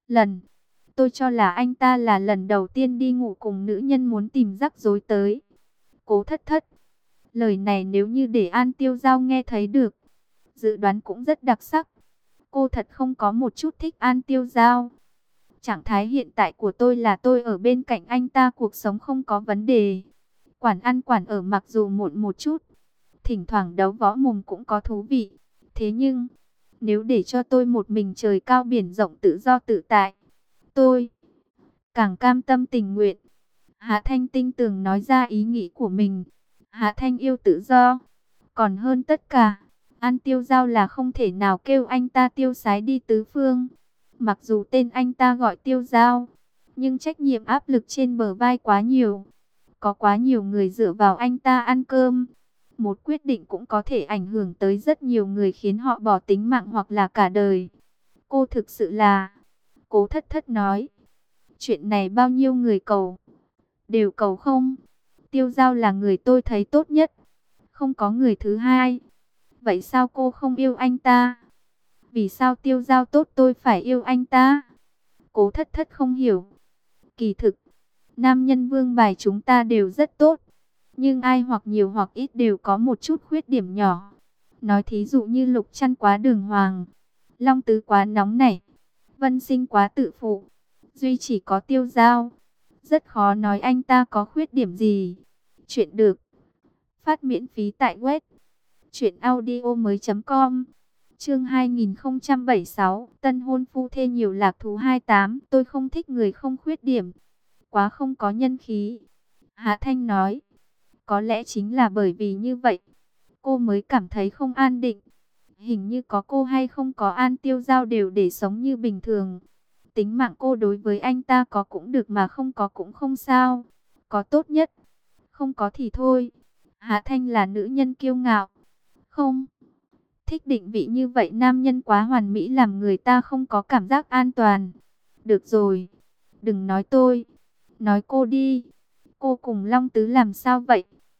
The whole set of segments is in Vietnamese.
lần. Tôi cho là anh ta là lần đầu tiên đi ngủ cùng nữ nhân muốn tìm rắc rối tới. Cố Thất Thất. Lời này nếu như để An Tiêu Giao nghe thấy được, dự đoán cũng rất đặc sắc. Cô thật không có một chút thích An Tiêu Giao. Trạng thái hiện tại của tôi là tôi ở bên cạnh anh ta, cuộc sống không có vấn đề. Quản ăn quản ở mặc dù muộn một chút, thỉnh thoảng đấu võ mồm cũng có thú vị. Thế nhưng, nếu để cho tôi một mình trời cao biển rộng tự do tự tại, tôi càng cam tâm tình nguyện. Hạ Thanh tinh tường nói ra ý nghĩ của mình. Hạ Thanh yêu tự do. Còn hơn tất cả, An Tiêu Giao là không thể nào kêu anh ta tiêu sái đi tứ phương. Mặc dù tên anh ta gọi Tiêu Giao, nhưng trách nhiệm áp lực trên bờ vai quá nhiều. Có quá nhiều người dựa vào anh ta ăn cơm. Một quyết định cũng có thể ảnh hưởng tới rất nhiều người, khiến họ bỏ tính mạng hoặc là cả đời. Cô thực sự là... Cố Thất Thất nói. Chuyện này bao nhiêu người cầu, đều cầu không. Tiêu Giao là người tôi thấy tốt nhất, không có người thứ hai. Vậy sao cô không yêu anh ta? Vì sao Tiêu Giao tốt tôi phải yêu anh ta? Cố Thất Thất không hiểu. Kỳ thực, nam nhân vương bài chúng ta đều rất tốt, nhưng ai hoặc nhiều hoặc ít đều có một chút khuyết điểm nhỏ. Nói thí dụ như Lục Trăn quá đường hoàng, Long Tứ quá nóng nảy, Vân Sinh quá tự phụ, duy chỉ có Tiêu Giao. Rất khó nói anh ta có khuyết điểm gì. Chuyện được phát miễn phí tại web truyệnaudiomoi.com. Chương 2076, tân hôn phu thê nhiều lạc thú 28. Tôi không thích người không khuyết điểm, quá không có nhân khí. Hạ Thanh nói, có lẽ chính là bởi vì như vậy, cô mới cảm thấy không an định. Hình như có cô hay không có An Tiêu Giao đều để sống như bình thường. Tính mạng cô đối với anh ta có cũng được mà không có cũng không sao. Có tốt nhất, không có thì thôi. Hạ Thanh là nữ nhân kiêu ngạo, không thích định vị như vậy. Nam nhân quá hoàn mỹ làm người ta không có cảm giác an toàn. Được rồi, đừng nói tôi, nói cô đi. Cô cùng Long Tứ làm sao vậy?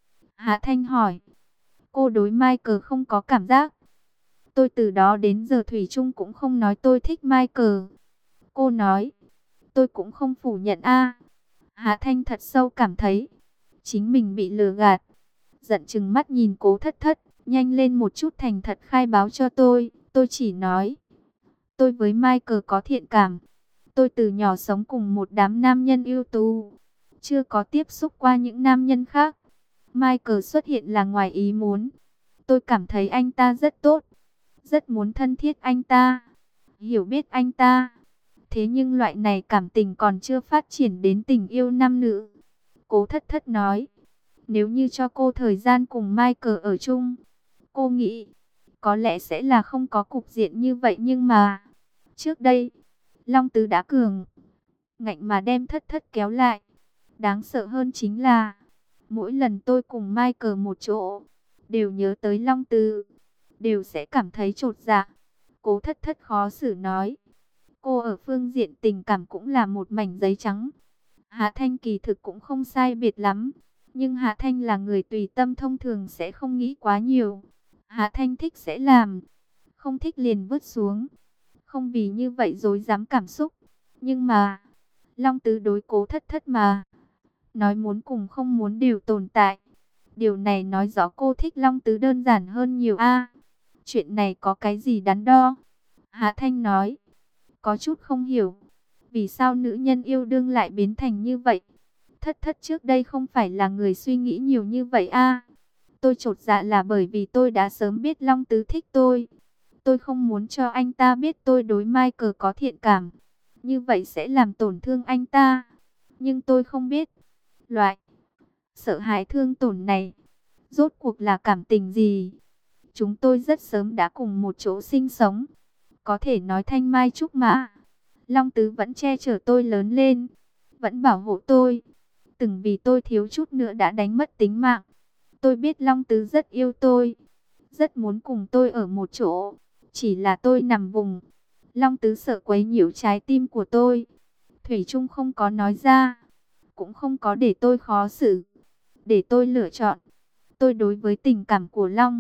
Hạ Thanh hỏi. Cô đối Michael không có cảm giác. Tôi từ đó đến giờ thủy chung cũng không nói tôi thích Michael. Cô nói. Tôi cũng không phủ nhận a. Hạ Thanh thật sâu cảm thấy chính mình bị lừa gạt. Giận chừng mắt nhìn Cố Thất Thất. Nhanh lên một chút, thành thật khai báo cho tôi. Tôi chỉ nói, tôi với Michael có thiện cảm. Tôi từ nhỏ sống cùng một đám nam nhân ưu tú, chưa có tiếp xúc qua những nam nhân khác. Michael xuất hiện là ngoài ý muốn. Tôi cảm thấy anh ta rất tốt, rất muốn thân thiết anh ta, hiểu biết anh ta. Thế nhưng loại này cảm tình còn chưa phát triển đến tình yêu nam nữ. Cố Thất Thất nói, nếu như cho cô thời gian cùng Michael ở chung, cô nghĩ có lẽ sẽ là không có cục diện như vậy. Nhưng mà trước đây Long Tứ đã cường ngạnh mà đem Thất Thất kéo lại. Đáng sợ hơn chính là mỗi lần tôi cùng Michael một chỗ, đều nhớ tới Long Tứ, đều sẽ cảm thấy chột dạ. Cố Thất Thất khó xử nói, cô ở phương diện tình cảm cũng là một mảnh giấy trắng. Hạ Thanh kỳ thực cũng không sai biệt lắm, nhưng Hạ Thanh là người tùy tâm, thông thường sẽ không nghĩ quá nhiều. Hạ Thanh thích sẽ làm, không thích liền vứt xuống, không vì như vậy rối rắm cảm xúc. Nhưng mà Long Tứ đối Cố Thất Thất mà nói muốn cùng không muốn đều tồn tại. Điều này nói rõ cô thích Long Tứ đơn giản hơn nhiều a. Chuyện này có cái gì đắn đo? Hạ Thanh nói, có chút không hiểu, vì sao nữ nhân yêu đương lại biến thành như vậy? Thất Thất trước đây không phải là người suy nghĩ nhiều như vậy a. Tôi chột dạ là bởi vì tôi đã sớm biết Long Tứ thích tôi. Tôi không muốn cho anh ta biết tôi đối Michael có thiện cảm, như vậy sẽ làm tổn thương anh ta. Nhưng tôi không biết loại sợ hãi thương tổn này rốt cuộc là cảm tình gì. Chúng tôi rất sớm đã cùng một chỗ sinh sống, có thể nói thanh mai trúc mã. Long Tứ vẫn che chở tôi lớn lên, vẫn bảo hộ tôi, từng vì tôi thiếu chút nữa đã đánh mất tính mạng. Tôi biết Long Tứ rất yêu tôi, rất muốn cùng tôi ở một chỗ. Chỉ là tôi nằm vùng, Long Tứ sợ quấy nhiễu trái tim của tôi, thủy chung không có nói ra, cũng không có để tôi khó xử, để tôi lựa chọn. Tôi đối với tình cảm của Long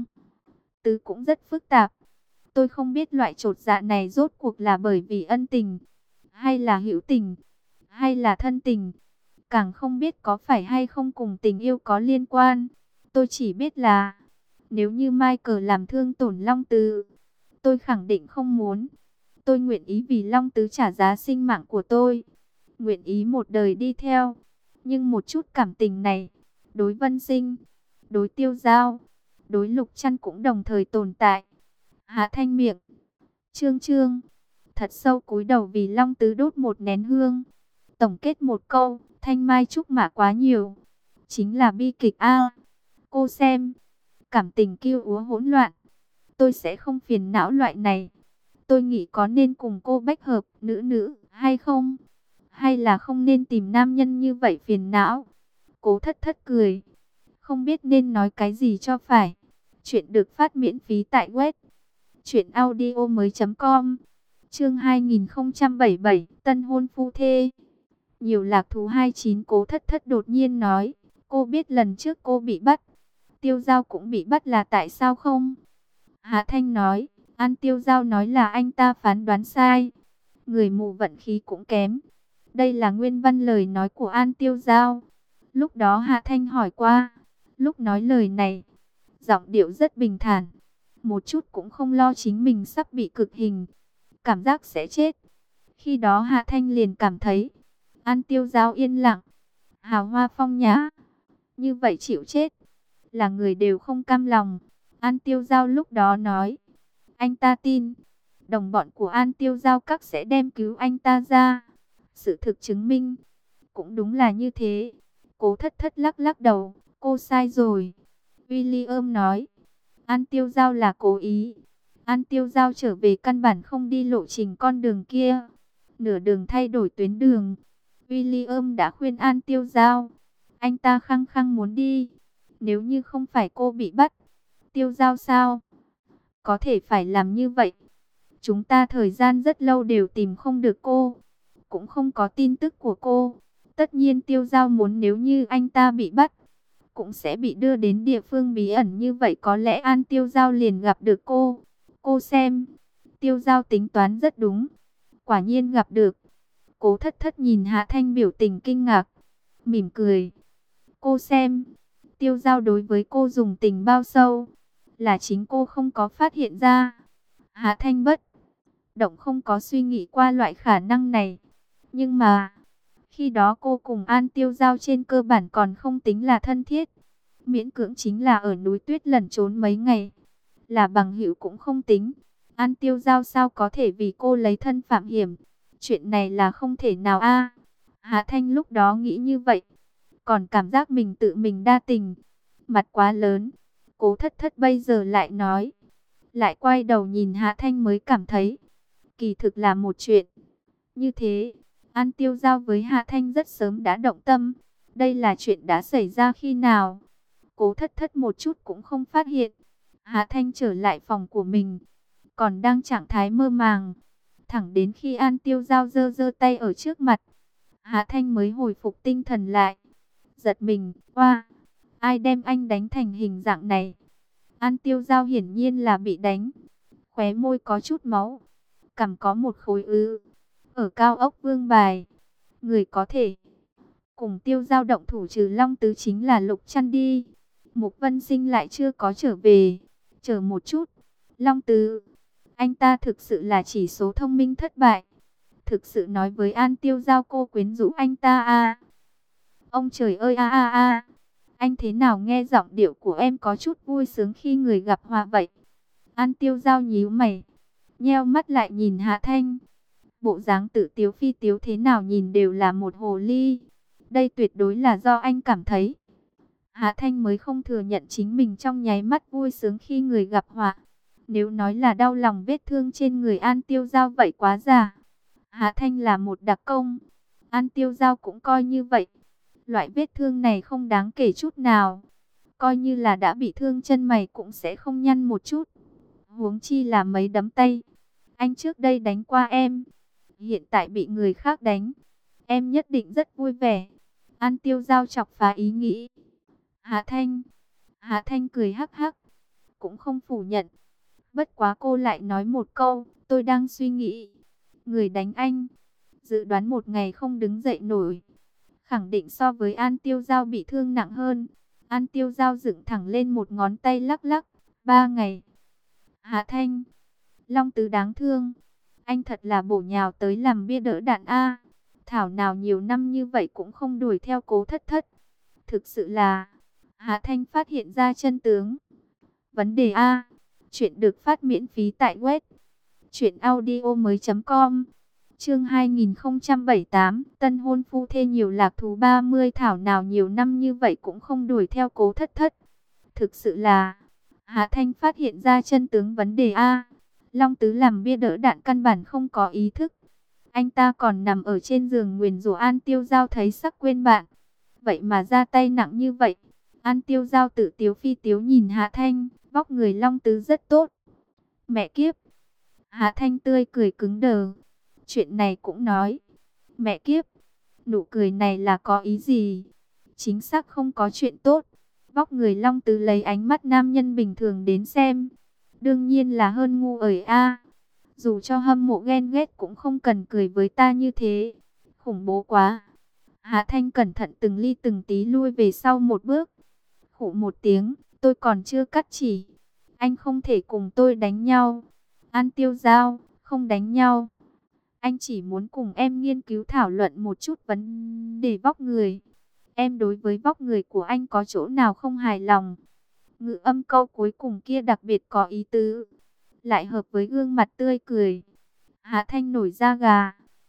Tứ cũng rất phức tạp. Tôi không biết loại chột dạ này rốt cuộc là bởi vì ân tình, hay là hữu tình, hay là thân tình. Càng không biết có phải hay không cùng tình yêu có liên quan. Tôi chỉ biết là, nếu như Michael làm thương tổn Long Tứ, tôi khẳng định không muốn. Tôi nguyện ý vì Long Tứ trả giá sinh mạng của tôi. Nguyện ý một đời đi theo. Nhưng một chút cảm tình này, đối Vân Sinh, đối Tiêu Giao, đối Lục Trăn cũng đồng thời tồn tại. Hạ Thanh miệng trương trương, thật sâu cúi đầu vì Long Tứ đốt một nén hương. Tổng kết một câu, thanh mai trúc mã quá nhiều, chính là bi kịch a. Cô xem, cảm tình kiêu úa hỗn loạn, tôi sẽ không phiền não loại này. Tôi nghĩ có nên cùng cô bách hợp nữ nữ hay không? Hay là không nên tìm nam nhân như vậy phiền não? Cố Thất Thất cười, không biết nên nói cái gì cho phải. Chuyện được phát miễn phí tại web truyệnaudiomoi.com. Chương 2077, tân hôn phu thê. Nhiều lạc thú 29. Cố Thất Thất đột nhiên nói, cô biết lần trước cô bị bắt, Tiêu Giao cũng bị bắt là tại sao không? Hạ Thanh nói, An Tiêu Giao nói là anh ta phán đoán sai, người mù vận khí cũng kém. Đây là nguyên văn lời nói của An Tiêu Giao. Lúc đó Hạ Thanh hỏi qua, lúc nói lời này, giọng điệu rất bình thản, một chút cũng không lo chính mình sắp bị cực hình, cảm giác sẽ chết. Khi đó Hạ Thanh liền cảm thấy, An Tiêu Giao yên lặng, hào hoa phong nhã, như vậy chịu chết, là người đều không cam lòng. An Tiêu Giao lúc đó nói, anh ta tin, đồng bọn của An Tiêu Giao các sẽ đem cứu anh ta ra. Sự thực chứng minh, cũng đúng là như thế. Cố Thất Thất lắc lắc đầu, cô sai rồi. William nói, An Tiêu Giao là cố ý. An Tiêu Giao trở về căn bản không đi lộ trình con đường kia, nửa đường thay đổi tuyến đường. William đã khuyên An Tiêu Giao, anh ta khăng khăng muốn đi. Nếu như không phải cô bị bắt, Tiêu Giao sao có thể phải làm như vậy? Chúng ta thời gian rất lâu đều tìm không được cô, cũng không có tin tức của cô. Tất nhiên Tiêu Giao muốn nếu như anh ta bị bắt, cũng sẽ bị đưa đến địa phương bí ẩn như vậy. Có lẽ An Tiêu Giao liền gặp được cô. Cô xem, Tiêu Giao tính toán rất đúng, quả nhiên gặp được. Cố Thất Thất nhìn Hạ Thanh biểu tình kinh ngạc, mỉm cười. Cô xem, Tiêu Giao đối với cô dùng tình bao sâu, là chính cô không có phát hiện ra. Hạ Thanh bất động không có suy nghĩ qua loại khả năng này. Nhưng mà, khi đó cô cùng An Tiêu Giao trên cơ bản còn không tính là thân thiết. Miễn cưỡng chính là ở núi tuyết lẩn trốn mấy ngày. Là bằng hữu cũng không tính. An Tiêu Giao sao có thể vì cô lấy thân phạm hiểm? Chuyện này là không thể nào a. Hạ Thanh lúc đó nghĩ như vậy, còn cảm giác mình tự mình đa tình, mặt quá lớn. Cố Thất Thất bây giờ lại nói, lại quay đầu nhìn Hạ Thanh mới cảm thấy, kỳ thực là một chuyện như thế. An Tiêu Giao với Hạ Thanh rất sớm đã động tâm. Đây là chuyện đã xảy ra khi nào? Cố Thất Thất một chút cũng không phát hiện. Hạ Thanh trở lại phòng của mình, còn đang trạng thái mơ màng. Thẳng đến khi An Tiêu Giao giơ giơ tay ở trước mặt, Hạ Thanh mới hồi phục tinh thần lại. Giật mình, oa, ai đem anh đánh thành hình dạng này? An Tiêu Giao hiển nhiên là bị đánh. Khóe môi có chút máu, cằm có một khối ứ. Ở Cao Ốc Vương Bài, người có thể cùng Tiêu Giao động thủ trừ Long Tứ chính là Lục Trăn đi. Mục Vân Sinh lại chưa có trở về. Chờ một chút, Long Tứ, anh ta thực sự là chỉ số thông minh thất bại. Thực sự nói với An Tiêu Giao cô quyến rũ anh ta à? Ông trời ơi a a a, anh thế nào nghe giọng điệu của em có chút vui sướng khi người gặp họa vậy? An Tiêu Giao nhíu mày, nheo mắt lại nhìn Hạ Thanh. Bộ dáng tự tiếu phi tiếu thế nào nhìn đều là một hồ ly. Đây tuyệt đối là do anh cảm thấy. Hạ Thanh mới không thừa nhận chính mình trong nháy mắt vui sướng khi người gặp họa. Nếu nói là đau lòng vết thương trên người An Tiêu Giao vậy quá giả. Hạ Thanh là một đặc công, An Tiêu Giao cũng coi như vậy. Loại vết thương này không đáng kể chút nào. Coi như là đã bị thương chân mày cũng sẽ không nhăn một chút. Huống chi là mấy đấm tay. Anh trước đây đánh qua em, hiện tại bị người khác đánh, em nhất định rất vui vẻ. An Tiêu Giao chọc phá ý nghĩ. Hạ Thanh cười hắc hắc, cũng không phủ nhận. Bất quá cô lại nói một câu, tôi đang suy nghĩ, người đánh anh, Dự đoán một ngày không đứng dậy nổi. Khẳng định so với An Tiêu Giao bị thương nặng hơn. An Tiêu Giao dựng thẳng lên một ngón tay lắc lắc. 3 ngày. Hạ Thanh. Long Tứ đáng thương. Anh thật là bổ nhào tới làm bia đỡ đạn a. Thảo nào nhiều năm như vậy cũng không đuổi theo Cố Thất Thất. Thực sự là... Hạ Thanh phát hiện ra chân tướng. Vấn đề A. Chuyện được phát miễn phí tại web truyệnaudiomoi.com. Chương 2078, tân hôn phu thê nhiều lạc thú 30. Thảo nào nhiều năm như vậy cũng không đuổi theo Cố Thất Thất. Thực sự là... Hạ Thanh phát hiện ra chân tướng vấn đề A. Long Tứ làm bia đỡ đạn căn bản không có ý thức. Anh ta còn nằm ở trên giường nguyền rủa An Tiêu Giao thấy sắc quên bạn. Vậy mà ra tay nặng như vậy. An Tiêu Giao tự tiếu phi tiếu nhìn Hạ Thanh, vóc người Long Tứ rất tốt. Mẹ kiếp. Hạ Thanh tươi cười cứng đờ. Chuyện này cũng nói. Mẹ kiếp. Nụ cười này là có ý gì? Chính xác không có chuyện tốt. Vóc người Long Tứ lấy ánh mắt nam nhân bình thường đến xem. Đương nhiên là hơn ngu ởi a. Dù cho hâm mộ ghen ghét cũng không cần cười với ta như thế. Khủng bố quá. Hạ Thanh cẩn thận từng ly từng tí lui về sau một bước. Khụ một tiếng, tôi còn chưa cắt chỉ. Anh không thể cùng tôi đánh nhau. An Tiêu Giao, không đánh nhau. Anh chỉ muốn cùng em nghiên cứu thảo luận một chút vấn đề vóc người. Em đối với vóc người của anh có chỗ nào không hài lòng? Ngữ âm câu cuối cùng kia đặc biệt có ý tứ. Lại hợp với gương mặt tươi cười. Hạ Thanh nổi da gà.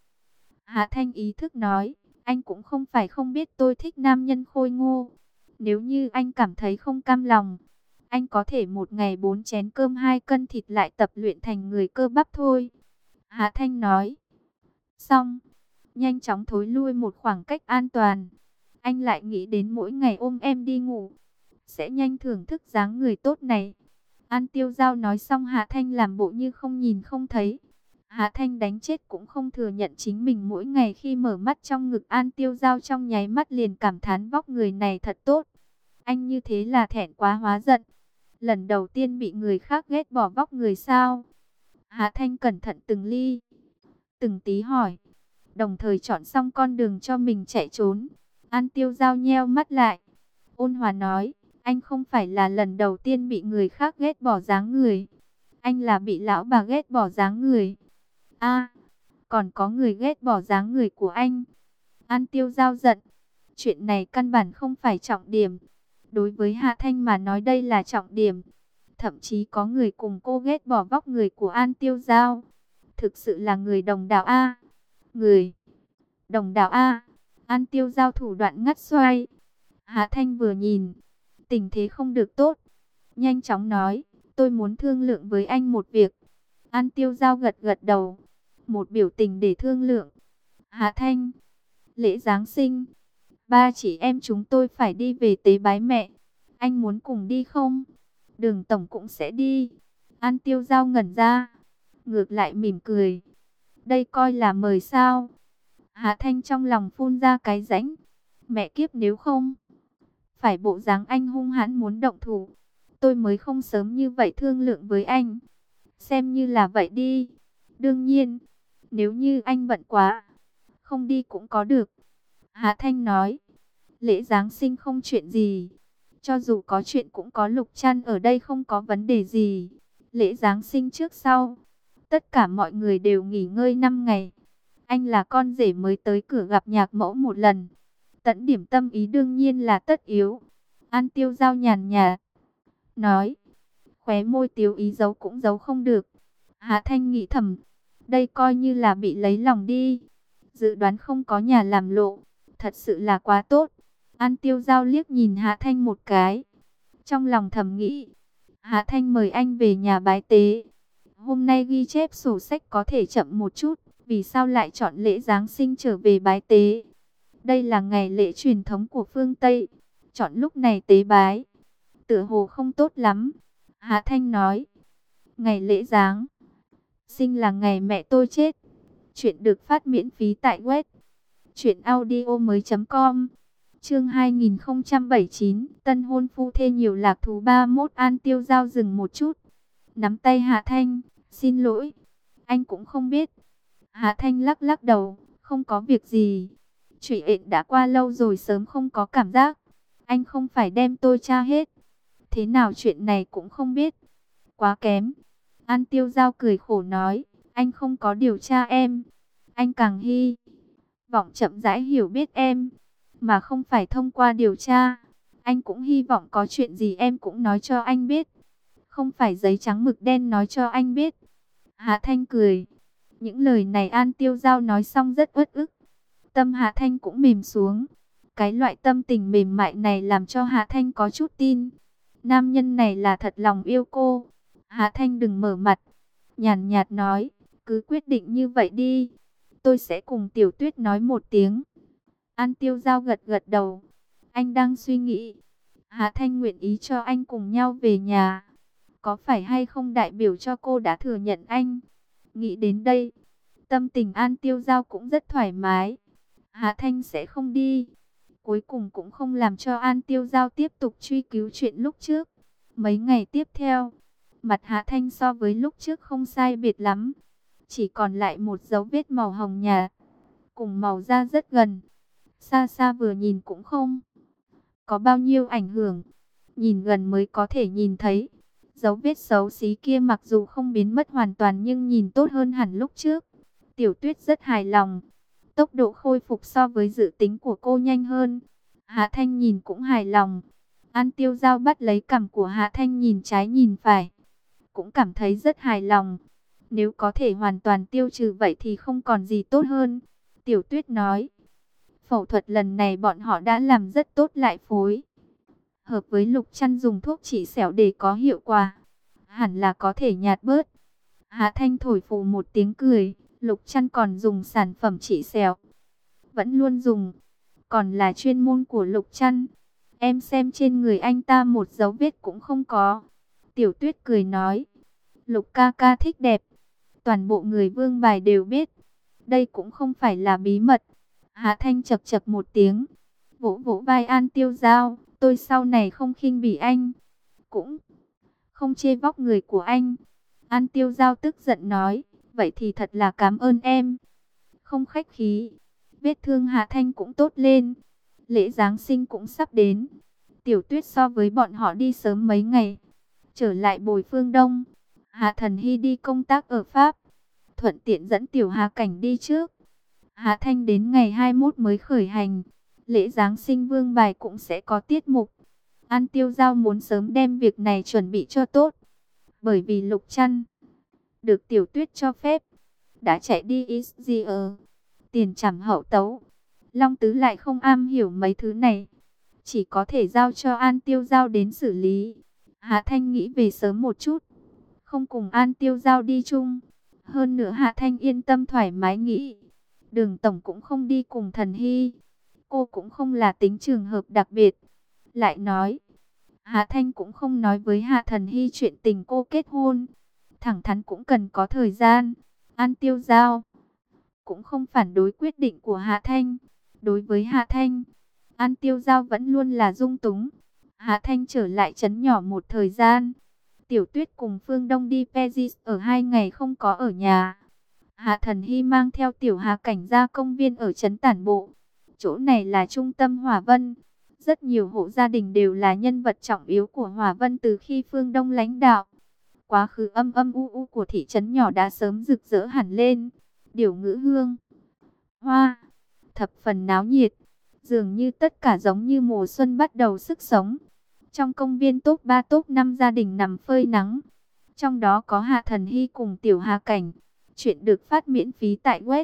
Hạ Thanh ý thức nói. Anh cũng không phải không biết tôi thích nam nhân khôi ngô. Nếu như anh cảm thấy không cam lòng, anh có thể một ngày 4 chén cơm 2 cân thịt lại tập luyện thành người cơ bắp thôi. Hạ Thanh nói. Xong, nhanh chóng thối lui một khoảng cách an toàn. Anh lại nghĩ đến mỗi ngày ôm em đi ngủ, sẽ nhanh thưởng thức dáng người tốt này. An Tiêu Giao nói xong Hạ Thanh làm bộ như không nhìn không thấy. Hạ Thanh đánh chết cũng không thừa nhận chính mình mỗi ngày khi mở mắt trong ngực An Tiêu Giao trong nháy mắt liền cảm thán vóc người này thật tốt. Anh như thế là thẹn quá hóa giận. Lần đầu tiên bị người khác ghét bỏ vóc người sao? Hạ Thanh cẩn thận từng ly, từng tí hỏi. Đồng thời chọn xong con đường cho mình chạy trốn. An Tiêu Giao nheo mắt lại. Ôn hòa nói, anh không phải là lần đầu tiên bị người khác ghét bỏ dáng người. Anh là bị lão bà ghét bỏ dáng người. À, còn có người ghét bỏ dáng người của anh. An Tiêu Giao giận. Chuyện này căn bản không phải trọng điểm. Đối với Hạ Thanh mà nói đây là trọng điểm. Thậm chí có người cùng cô ghét bỏ vóc người của An Tiêu Giao. Thực sự là người đồng đạo A. Người đồng đạo A. An Tiêu Giao thủ đoạn ngắt xoay. Hạ Thanh vừa nhìn, tình thế không được tốt. Nhanh chóng nói, tôi muốn thương lượng với anh một việc. An Tiêu Giao gật gật đầu. Một biểu tình để thương lượng. Hạ Thanh, lễ Giáng sinh, ba chị em chúng tôi phải đi về tế bái mẹ. Anh muốn cùng đi không? Đường tổng cũng sẽ đi. An Tiêu Giao ngẩn ra, ngược lại mỉm cười. Đây coi là mời sao? Hạ Thanh trong lòng phun ra cái rãnh. Mẹ kiếp, nếu không phải bộ dáng anh hung hãn muốn động thủ, tôi mới không sớm như vậy thương lượng với anh. Xem như là vậy đi. Đương nhiên, nếu như anh bận quá, không đi cũng có được. Hạ Thanh nói, lễ Giáng sinh không chuyện gì. Cho dù có chuyện cũng có Lục Trăn ở đây, không có vấn đề gì. Lễ Giáng sinh trước sau, tất cả mọi người đều nghỉ ngơi 5 ngày. Anh là con rể mới tới cửa gặp nhạc mẫu một lần. Tẫn điểm tâm ý đương nhiên là tất yếu. An Tiêu Giao nhàn nhạt nói, khóe môi Tiếu ý giấu cũng giấu không được. Hạ Thanh nghĩ thầm, đây coi như là bị lấy lòng đi. Dự đoán không có nhà làm lộ, thật sự là quá tốt. An Tiêu Giao liếc nhìn Hạ Thanh một cái, trong lòng thầm nghĩ, Hạ Thanh mời anh về nhà bái tế. Hôm nay ghi chép sổ sách có thể chậm một chút, vì sao lại chọn lễ Giáng sinh trở về bái tế? Đây là ngày lễ truyền thống của phương Tây, chọn lúc này tế bái, tựa hồ không tốt lắm. Hạ Thanh nói, ngày lễ Giáng sinh là ngày mẹ tôi chết. Chuyện được phát miễn phí tại web truyệnaudiomoi.com. Chương 2079, tân hôn phu thê nhiều lạc thú 31. An Tiêu Giao dừng một chút, nắm tay Hạ Thanh, xin lỗi, anh cũng không biết. Hạ Thanh lắc lắc đầu, Không có việc gì. Chuyện đã qua lâu rồi sớm không có cảm giác. Anh không phải đem tôi tra hết. Thế nào chuyện này cũng không biết. Quá kém. An Tiêu Giao cười khổ nói. Anh không có điều tra em. Anh càng hy vọng chậm rãi hiểu biết em. Mà không phải thông qua điều tra. Anh cũng hy vọng có chuyện gì em cũng nói cho anh biết. Không phải giấy trắng mực đen nói cho anh biết. Hạ Thanh cười. Những lời này An Tiêu Giao nói xong rất uất ức. Tâm Hạ Thanh cũng mềm xuống. Cái loại tâm tình mềm mại này làm cho Hạ Thanh có chút tin. Nam nhân này là thật lòng yêu cô. Hạ Thanh đừng mở mặt. Nhàn nhạt nói. Cứ quyết định như vậy đi. Tôi sẽ cùng Tiểu Tuyết nói một tiếng. An Tiêu Giao gật gật đầu. Anh đang suy nghĩ. Hạ Thanh nguyện ý cho anh cùng nhau về nhà. Có phải hay không đại biểu cho cô đã thừa nhận anh? Nghĩ đến đây. Tâm tình An Tiêu Giao cũng rất thoải mái. Hạ Thanh sẽ không đi. Cuối cùng cũng không làm cho An Tiêu Giao tiếp tục truy cứu chuyện lúc trước. Mấy ngày tiếp theo, mặt Hạ Thanh so với lúc trước không sai biệt lắm. Chỉ còn lại một dấu vết màu hồng nhạt. Cùng màu da rất gần. Xa xa vừa nhìn cũng không có bao nhiêu ảnh hưởng. Nhìn gần mới có thể nhìn thấy. Dấu vết xấu xí kia mặc dù không biến mất hoàn toàn nhưng nhìn tốt hơn hẳn lúc trước. Tiểu Tuyết rất hài lòng. Tốc độ khôi phục so với dự tính của cô nhanh hơn. Hạ Thanh nhìn cũng hài lòng. An Tiêu Giao bắt lấy cằm của Hạ Thanh nhìn trái nhìn phải. Cũng cảm thấy rất hài lòng. Nếu có thể hoàn toàn tiêu trừ vậy thì không còn gì tốt hơn. Tiểu Tuyết nói. Phẫu thuật lần này bọn họ đã làm rất tốt lại phối. Hợp với Lục Trăn dùng thuốc trị sẹo để có hiệu quả. Hẳn là có thể nhạt bớt. Hạ Thanh thổi phù một tiếng cười. Lục Trăn còn dùng sản phẩm trị sẹo. Vẫn luôn dùng. Còn là chuyên môn của Lục Trăn. Em xem trên người anh ta một dấu vết cũng không có. Tiểu Tuyết cười nói. Lục ca ca thích đẹp. Toàn bộ người Vương Bài đều biết. Đây cũng không phải là bí mật. Hạ Thanh chập chập một tiếng. Vỗ vỗ vai An Tiêu Giao. Tôi sau này không khinh bỉ anh. Cũng không chê vóc người của anh. An Tiêu Giao tức giận nói. Vậy thì thật là cảm ơn em. Không khách khí. Vết thương Hạ Thanh cũng tốt lên. Lễ Giáng sinh cũng sắp đến. Tiểu Tuyết so với bọn họ đi sớm mấy ngày. Trở lại Bồi Phương Đông. Hạ Thần Hy đi công tác ở Pháp. Thuận tiện dẫn Tiểu Hà Cảnh đi trước. Hạ Thanh đến ngày 21 mới khởi hành. Lễ Giáng sinh Vương Bài cũng sẽ có tiết mục. An Tiêu Giao muốn sớm đem việc này chuẩn bị cho tốt. Bởi vì Lục Trăn được Tiểu Tuyết cho phép. Đã chạy đi Israel. Tiền trảm hậu tấu. Long Tứ lại không am hiểu mấy thứ này. Chỉ có thể giao cho An Tiêu Giao đến xử lý. Hạ Thanh nghĩ về sớm một chút. Không cùng An Tiêu Giao đi chung. Hơn nữa Hạ Thanh yên tâm thoải mái nghĩ. Đường Tổng cũng không đi cùng Thần Hy. Cô cũng không là tính trường hợp đặc biệt. Lại nói. Hạ Thanh cũng không nói với Hạ Thần Hy chuyện tình cô kết hôn. Thẳng thắn cũng cần có thời gian. An Tiêu Giao cũng không phản đối quyết định của Hạ Thanh. Đối với Hạ Thanh, An Tiêu Giao vẫn luôn là dung túng. Hạ Thanh trở lại trấn nhỏ một thời gian. Tiểu Tuyết cùng Phương Đông đi Paris ở 2 ngày không có ở nhà. Hạ Thần Hy mang theo Tiểu Hà Cảnh ra công viên ở trấn Tản Bộ. Chỗ này là trung tâm Hòa Vân. Rất nhiều hộ gia đình đều là nhân vật trọng yếu của Hòa Vân từ khi Phương Đông lãnh đạo. Quá khứ âm âm u u của thị trấn nhỏ đã sớm rực rỡ hẳn lên. Điểu ngữ hương, hoa, thập phần náo nhiệt. Dường như tất cả giống như mùa xuân bắt đầu sức sống. Trong công viên top 3 top 5 gia đình nằm phơi nắng. Trong đó có Hạ Thần Hy cùng Tiểu Hà Cảnh. Chuyện được phát miễn phí tại web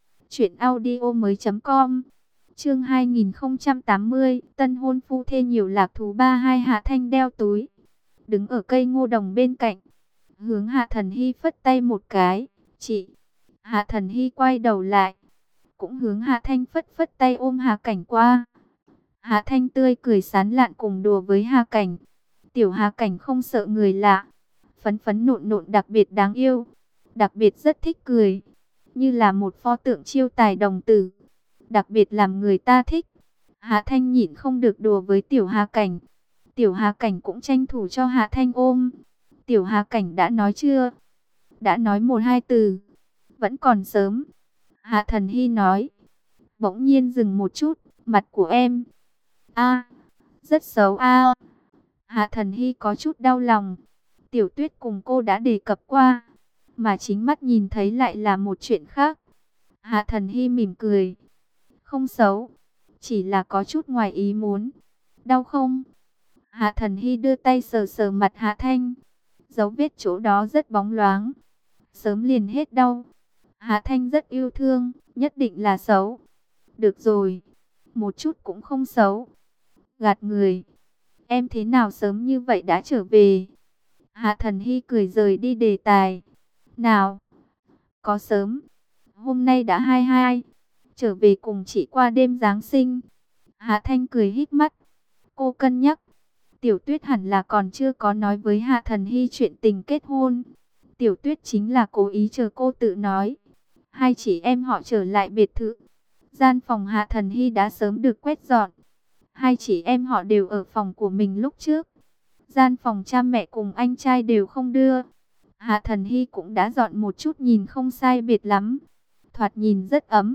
truyệnaudiomoi.com. Chương 2080, tân hôn phu thê nhiều lạc thú 32. Hạ Thanh đeo túi, đứng ở cây ngô đồng bên cạnh, hướng Hạ Thần Hy phất tay một cái. "Chị." Hạ Thần Hy quay đầu lại, cũng hướng Hạ Thanh phất phất tay ôm Hà Cảnh qua. Hạ Thanh tươi cười sán lạn cùng đùa với Hà Cảnh. Tiểu Hà Cảnh không sợ người lạ, phấn phấn nộn nộn đặc biệt đáng yêu, đặc biệt rất thích cười, như là một pho tượng chiêu tài đồng tử, đặc biệt làm người ta thích. Hạ Thanh nhịn không được đùa với Tiểu Hà Cảnh. Tiểu Hà Cảnh cũng tranh thủ cho Hạ Thanh ôm. Tiểu Hà Cảnh đã nói chưa? Đã nói 1-2 từ. Vẫn còn sớm. Hạ Thần Hy nói. Bỗng nhiên dừng một chút, mặt của em. Rất xấu Hạ Thần Hy có chút đau lòng. Tiểu Tuyết cùng cô đã đề cập qua, mà chính mắt nhìn thấy lại là một chuyện khác. Hạ Thần Hy mỉm cười. Không xấu, chỉ là có chút ngoài ý muốn. Đau không? Hạ Thần Hy đưa tay sờ sờ mặt Hạ Thanh. Dấu vết chỗ đó rất bóng loáng, sớm liền hết đau. Hạ Thanh rất yêu thương, nhất định là xấu. Được rồi, một chút cũng không xấu. Gạt người. Em thế nào sớm như vậy đã trở về? Hạ Thần Hy cười rời đi đề tài. Nào, có sớm. Hôm nay đã 22. Trở về cùng chị qua đêm Giáng sinh. Hạ Thanh cười híp mắt. Cô cân nhắc. Tiểu Tuyết hẳn là còn chưa có nói với Hạ Thần Hy chuyện tình kết hôn. Tiểu Tuyết chính là cố ý chờ cô tự nói. Hai chị em họ trở lại biệt thự. Gian phòng Hạ Thần Hy đã sớm được quét dọn. Hai chị em họ đều ở phòng của mình lúc trước. Gian phòng cha mẹ cùng anh trai đều không đưa. Hạ Thần Hy cũng đã dọn một chút, nhìn không sai biệt lắm. Thoạt nhìn rất ấm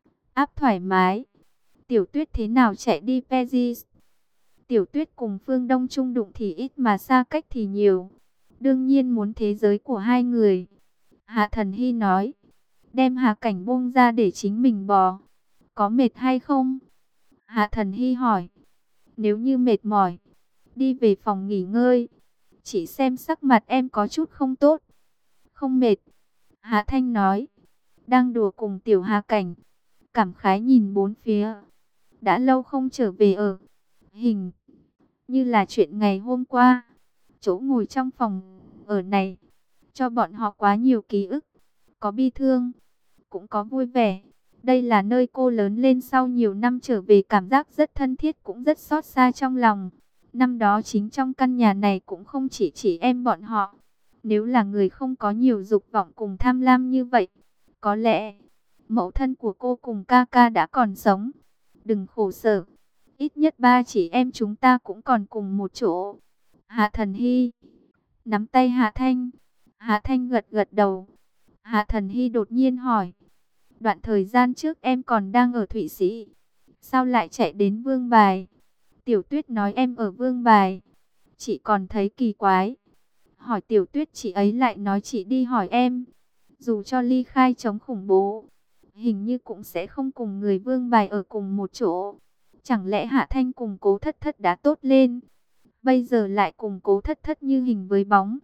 áp thoải mái. Tiểu Tuyết thế nào chạy đi Paris? Tiểu Tuyết cùng Phương Đông chung đụng thì ít mà xa cách thì nhiều. Đương nhiên muốn thế giới của hai người. Hạ Thần Hy nói. Đem Hà Cảnh buông ra để chính mình bò. Có mệt hay không? Hạ Thần Hy hỏi. Nếu như mệt mỏi, đi về phòng nghỉ ngơi. Chỉ xem sắc mặt em có chút không tốt. Không mệt. Hạ Thanh nói. Đang đùa cùng Tiểu Hà Cảnh. Cảm khái nhìn bốn phía. Đã lâu không trở về ở. Hình như là chuyện ngày hôm qua. Chỗ ngồi trong phòng ở này cho bọn họ quá nhiều ký ức. Có bi thương, cũng có vui vẻ. Đây là nơi cô lớn lên sau nhiều năm trở về, cảm giác rất thân thiết, cũng rất xót xa trong lòng. Năm đó chính trong căn nhà này cũng không chỉ em bọn họ. Nếu là người không có nhiều dục vọng cùng tham lam như vậy, có lẽ mẫu thân của cô cùng ca ca đã còn sống. Đừng khổ sở, ít nhất ba chị em chúng ta cũng còn cùng một chỗ. Hạ Thần Hy nắm tay Hạ Thanh. Hạ Thanh gật gật đầu. Hạ Thần Hy đột nhiên hỏi. Đoạn thời gian trước em còn đang ở Thụy Sĩ, sao lại chạy đến Vương Bài? Tiểu Tuyết nói em ở Vương Bài. Chị còn thấy kỳ quái. Hỏi Tiểu Tuyết, chị ấy lại nói chị đi hỏi em. Dù cho ly khai chống khủng bố, hình như cũng sẽ không cùng người Vương Bài ở cùng một chỗ. Chẳng lẽ Hạ Thanh cùng Cố Thất Thất đã tốt lên, bây giờ lại cùng Cố Thất Thất như hình với bóng?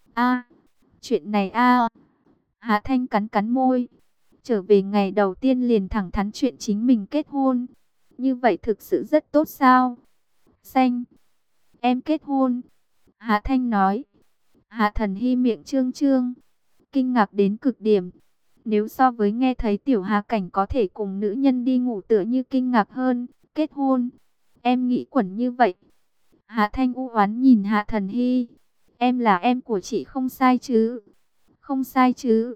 Chuyện này Hạ Thanh cắn cắn môi. Trở về ngày đầu tiên liền thẳng thắn chuyện chính mình kết hôn. Như vậy thực sự rất tốt sao? Xanh, em kết hôn. Hạ Thanh nói. Hạ Thần Hy miệng trương trương, kinh ngạc đến cực điểm. Nếu so với nghe thấy Tiểu Hà Cảnh có thể cùng nữ nhân đi ngủ tựa như kinh ngạc hơn. Kết hôn, em nghĩ quẩn như vậy. Hạ Thanh u oán nhìn Hạ Thần Hy. Em là em của chị không sai chứ? Không sai chứ?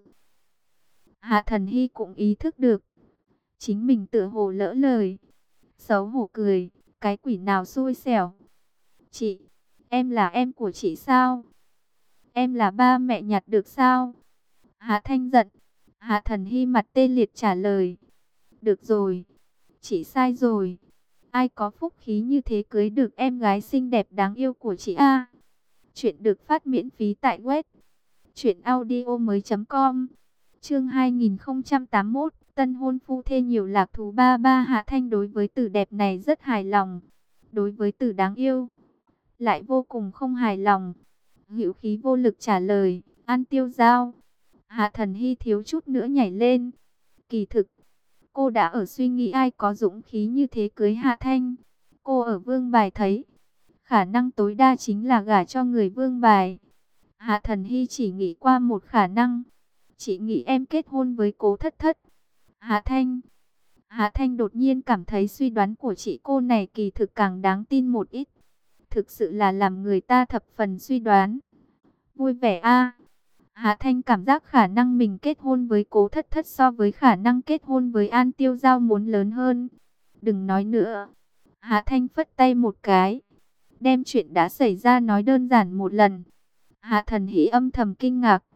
Hạ Thần Hy cũng ý thức được chính mình tựa hồ lỡ lời, xấu hổ cười. Cái quỷ nào xui xẻo? Chị, em là em của chị sao? Em là ba mẹ nhặt được sao? Hạ Thanh giận. Hạ Thần Hy mặt tê liệt trả lời. Được rồi, chị sai rồi. Ai có phúc khí như thế cưới được em gái xinh đẹp đáng yêu của chị a? Chuyện được phát miễn phí tại web truyệnaudiomoi.com. Chương 2081, tân hôn phu thê nhiều lạc thú 33. Hạ Thanh đối với từ đẹp này rất hài lòng, đối với từ đáng yêu lại vô cùng không hài lòng. Hữu khí vô lực trả lời, An Tiêu Giao. Hạ Thần Hy thiếu chút nữa nhảy lên. Kỳ thực, cô đã ở suy nghĩ ai có dũng khí như thế cưới Hạ Thanh. Cô ở Vương Bài thấy, khả năng tối đa chính là gả cho người Vương Bài. Hạ Thần Hy chỉ nghĩ qua một khả năng. Chị nghĩ em kết hôn với Cố Thất Thất. Hạ Thanh đột nhiên cảm thấy suy đoán của chị cô này kỳ thực càng đáng tin một ít. Thực sự là làm người ta thập phần suy đoán. Vui vẻ Hạ Thanh cảm giác khả năng mình kết hôn với Cố Thất Thất so với khả năng kết hôn với An Tiêu Giao muốn lớn hơn. Đừng nói nữa. Hạ Thanh phất tay một cái, đem chuyện đã xảy ra nói đơn giản một lần. Hạ Thần Hỷ âm thầm kinh ngạc.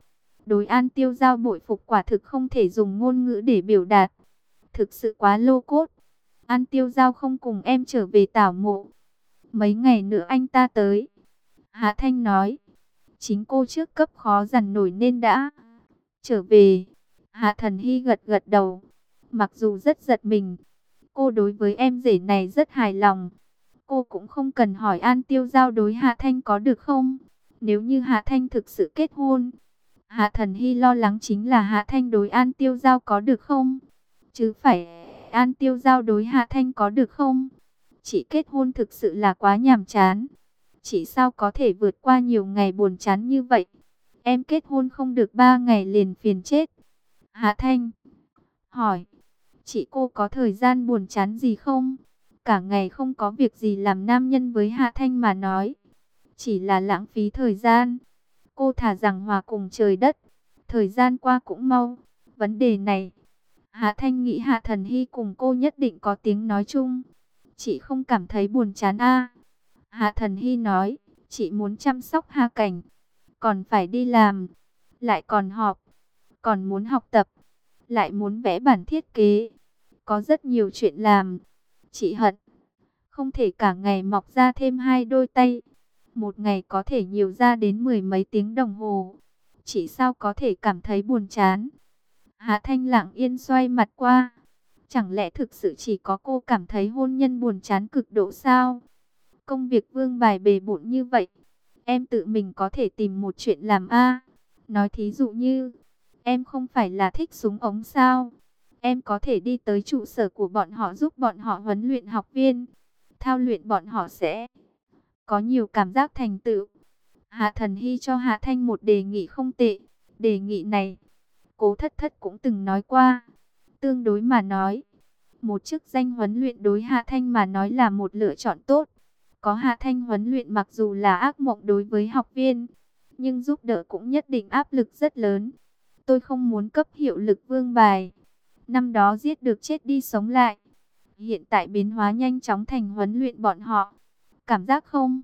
Đối An Tiêu Giao bội phục quả thực không thể dùng ngôn ngữ để biểu đạt. Thực sự quá lô cốt. An Tiêu Giao không cùng em trở về tảo mộ. Mấy ngày nữa anh ta tới. Hạ Thanh nói. Chính cô trước cấp khó dằn nổi nên đã trở về. Hạ Thần Hy gật gật đầu. Mặc dù rất giật mình, cô đối với em rể này rất hài lòng. Cô cũng không cần hỏi An Tiêu Giao đối Hạ Thanh có được không. Nếu như Hạ Thanh thực sự kết hôn, Hạ Thần Hy lo lắng chính là Hạ Thanh đối An Tiêu Giao có được không, chứ phải An Tiêu Giao đối Hạ Thanh có được không. Chị kết hôn thực sự là quá nhàm chán. Chị sao có thể vượt qua nhiều ngày buồn chán như vậy. Em kết hôn không được 3 ngày liền phiền chết. Hạ Thanh hỏi, chị cô có thời gian buồn chán gì không? Cả ngày không có việc gì làm nam nhân với Hạ Thanh mà nói, chỉ là lãng phí thời gian. Cô thà rằng hòa cùng trời đất, thời gian qua cũng mau. Vấn đề này, Hạ Thanh nghĩ Hạ Thần Hy cùng cô nhất định có tiếng nói chung. Chị không cảm thấy buồn chán à? Hạ Thần Hy nói, chị muốn chăm sóc Hạ Cảnh, còn phải đi làm, lại còn họp, còn muốn học tập, lại muốn vẽ bản thiết kế. Có rất nhiều chuyện làm. Chị hận không thể cả ngày mọc ra thêm 2 đôi tay. Một ngày có thể nhiều ra đến 10 mấy tiếng đồng hồ. Chị sao có thể cảm thấy buồn chán? Hạ Thanh lặng yên xoay mặt qua. Chẳng lẽ thực sự chỉ có cô cảm thấy hôn nhân buồn chán cực độ sao? Công việc vương bài bề bộn như vậy, em tự mình có thể tìm một chuyện làm a. Nói thí dụ như, em không phải là thích súng ống sao? Em có thể đi tới trụ sở của bọn họ giúp bọn họ huấn luyện học viên. Thao luyện bọn họ sẽ có nhiều cảm giác thành tựu. Hạ Thần Hy cho Hạ Thanh một đề nghị không tệ. Đề nghị này, Cố Thất Thất cũng từng nói qua. Tương đối mà nói, một chức danh huấn luyện đối Hạ Thanh mà nói là một lựa chọn tốt. Có Hạ Thanh huấn luyện mặc dù là ác mộng đối với học viên, nhưng giúp đỡ cũng nhất định áp lực rất lớn. Tôi không muốn cấp hiệu lực vương bài. Năm đó giết được chết đi sống lại. Hiện tại biến hóa nhanh chóng thành huấn luyện bọn họ. Cảm giác không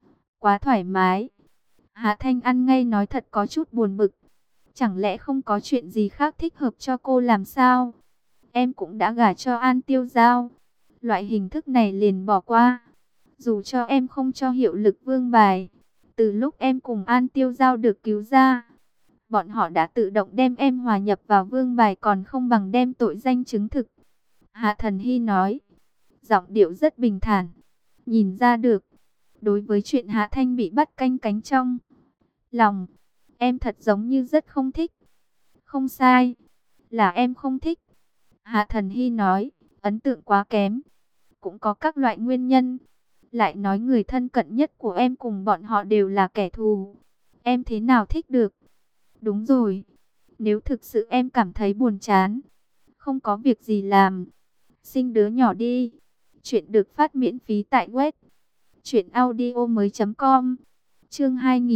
quá thoải mái. Hạ Thanh ăn ngay nói thật có chút buồn bực. Chẳng lẽ không có chuyện gì khác thích hợp cho cô làm sao? Em cũng đã gả cho An Tiêu Giao. Loại hình thức này liền bỏ qua. Dù cho em không cho hiệu lực vương bài, từ lúc em cùng An Tiêu Giao được cứu ra, bọn họ đã tự động đem em hòa nhập vào vương bài, còn không bằng đem tội danh chứng thực. Hạ Thần Hy nói, giọng điệu rất bình thản. Nhìn ra được, đối với chuyện Hạ Thanh bị bắt canh cánh trong lòng, em thật giống như rất không thích. Không sai, là em không thích. Hạ Thần Hy nói, ấn tượng quá kém. Cũng có các loại nguyên nhân. Lại nói người thân cận nhất của em cùng bọn họ đều là kẻ thù. Em thế nào thích được? Đúng rồi, nếu thực sự em cảm thấy buồn chán, không có việc gì làm, sinh đứa nhỏ đi. Chuyện được phát miễn phí tại web truyệnaudiomoi.com. Chương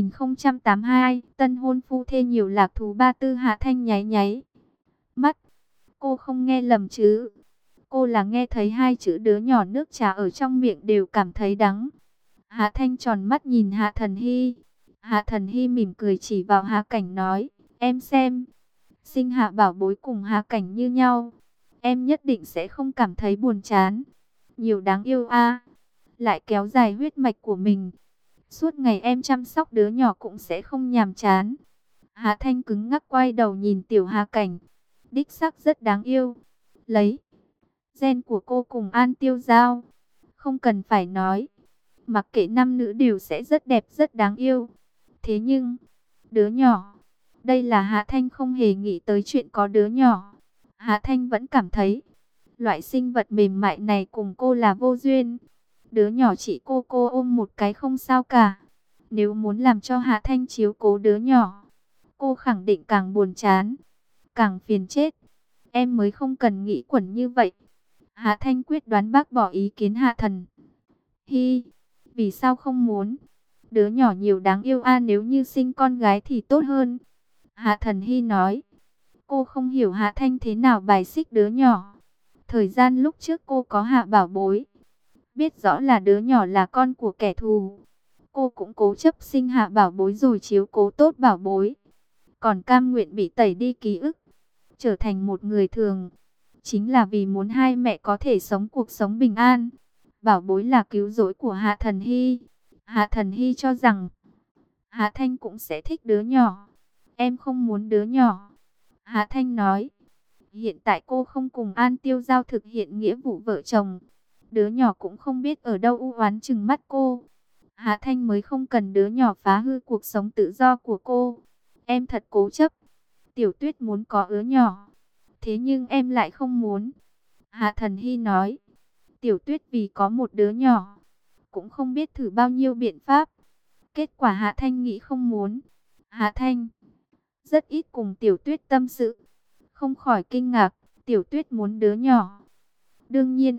2082, tân hôn phu thê nhiều lạc thú. Ba Tư Hạ Thanh nháy nháy mắt. Cô không nghe lầm chứ? Cô là nghe thấy 2 chữ đứa nhỏ nước trà ở trong miệng đều cảm thấy đắng. Hạ Thanh tròn mắt nhìn Hạ Thần Hy. Hạ Thần Hy mỉm cười chỉ vào Hạ Cảnh nói, em xem, sinh Hạ bảo bối cùng Hạ Cảnh như nhau, em nhất định sẽ không cảm thấy buồn chán. Nhiều đáng yêu a. Lại kéo dài huyết mạch của mình. Suốt ngày em chăm sóc đứa nhỏ cũng sẽ không nhàm chán. Hạ Thanh cứng ngắc quay đầu nhìn tiểu Hạ Cảnh. Đích xác rất đáng yêu. Lấy gen của cô cùng An Tiêu Giao, không cần phải nói, mặc kệ nam nữ đều sẽ rất đẹp rất đáng yêu. Thế nhưng, đứa nhỏ, đây là Hạ Thanh không hề nghĩ tới chuyện có đứa nhỏ. Hạ Thanh vẫn cảm thấy, loại sinh vật mềm mại này cùng cô là vô duyên. Đứa nhỏ chỉ cô ôm một cái không sao cả. Nếu muốn làm cho Hạ Thanh chiếu cố đứa nhỏ, cô khẳng định càng buồn chán, càng phiền chết. Em mới không cần nghĩ quẩn như vậy. Hạ Thanh quyết đoán bác bỏ ý kiến Hạ Thần Hy. Vì sao không muốn? Đứa nhỏ nhiều đáng yêu a, nếu như sinh con gái thì tốt hơn. Hạ Thần Hy nói. Cô không hiểu Hạ Thanh thế nào bài xích đứa nhỏ. Thời gian lúc trước cô có Hạ bảo bối, biết rõ là đứa nhỏ là con của kẻ thù, cô cũng cố chấp sinh Hạ bảo bối rồi chiếu cố tốt bảo bối. còn cam nguyện bị tẩy đi ký ức, trở thành một người thường, chính là vì muốn hai mẹ có thể sống cuộc sống bình an. Bảo bối là cứu rỗi của Hạ Thần Hy. Hạ Thần Hy cho rằng Hạ Thanh cũng sẽ thích đứa nhỏ. Em không muốn đứa nhỏ. Hạ Thanh nói, hiện tại cô không cùng An Tiêu Giao thực hiện nghĩa vụ vợ chồng. Đứa nhỏ cũng không biết ở đâu u oán trừng mắt cô. Hạ Thanh mới không cần đứa nhỏ phá hư cuộc sống tự do của cô. Em thật cố chấp. Tiểu Tuyết muốn có đứa nhỏ, thế nhưng em lại không muốn. Hạ Thần Hy nói, Tiểu Tuyết vì có một đứa nhỏ, cũng không biết thử bao nhiêu biện pháp. Kết quả Hạ Thanh nghĩ không muốn. Hạ Thanh rất ít cùng Tiểu Tuyết tâm sự, không khỏi kinh ngạc, Tiểu Tuyết muốn đứa nhỏ. Đương nhiên